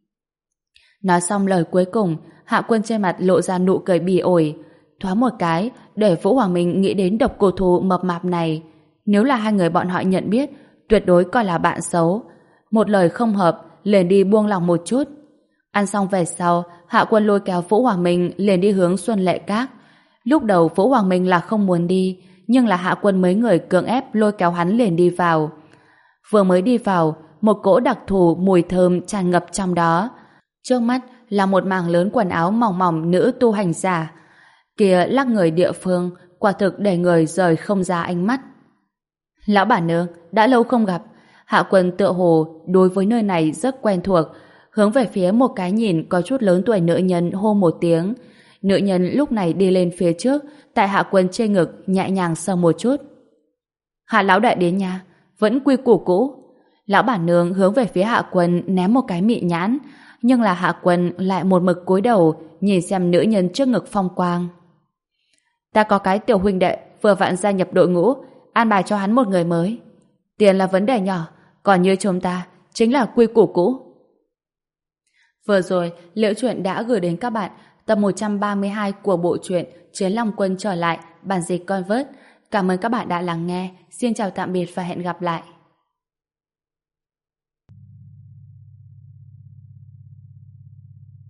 Nói xong lời cuối cùng, Hạ Quân trên mặt lộ ra nụ cười bỉ ổi. Thoáng một cái, để Vũ Hoàng Minh nghĩ đến độc cô thù mập mạp này. Nếu là hai người bọn họ nhận biết, tuyệt đối coi là bạn xấu. Một lời không hợp, liền đi buông lòng một chút. Ăn xong về sau, Hạ Quân lôi kéo Vũ Hoàng Minh liền đi hướng Xuân Lệ Các. Lúc đầu Vũ Hoàng Minh là không muốn đi, nhưng là Hạ Quân mấy người cưỡng ép lôi kéo hắn liền đi vào. Vừa mới đi vào, một cỗ đặc thù mùi thơm tràn ngập trong đó. Trước mắt là một mảng lớn quần áo mỏng mỏng nữ tu hành giả. Kia lắc người địa phương, quả thực để người rời không ra ánh mắt. Lão bản nương, đã lâu không gặp. Hạ Quân tựa hồ đối với nơi này rất quen thuộc, hướng về phía một cái nhìn có chút lớn tuổi nữ nhân hô một tiếng. Nữ nhân lúc này đi lên phía trước, tại Hạ Quân trên ngực nhẹ nhàng sờ một chút. Hạ lão đại đến nhà, vẫn quy củ cũ. Lão bản nương hướng về phía Hạ Quân ném một cái mị nhãn, nhưng là Hạ Quân lại một mực cúi đầu nhìn xem nữ nhân trước ngực phong quang. Ta có cái tiểu huynh đệ vừa vặn gia nhập đội ngũ, an bài cho hắn một người mới. Tiền là vấn đề nhỏ, còn như chúng ta chính là quy củ cũ. Vừa rồi, Liễu Chuyện đã gửi đến các bạn tập một trăm ba mươi hai của bộ truyện Chiến Long Quân trở lại, bản dịch Convert. Cảm ơn các bạn đã lắng nghe. Xin chào tạm biệt và hẹn gặp lại.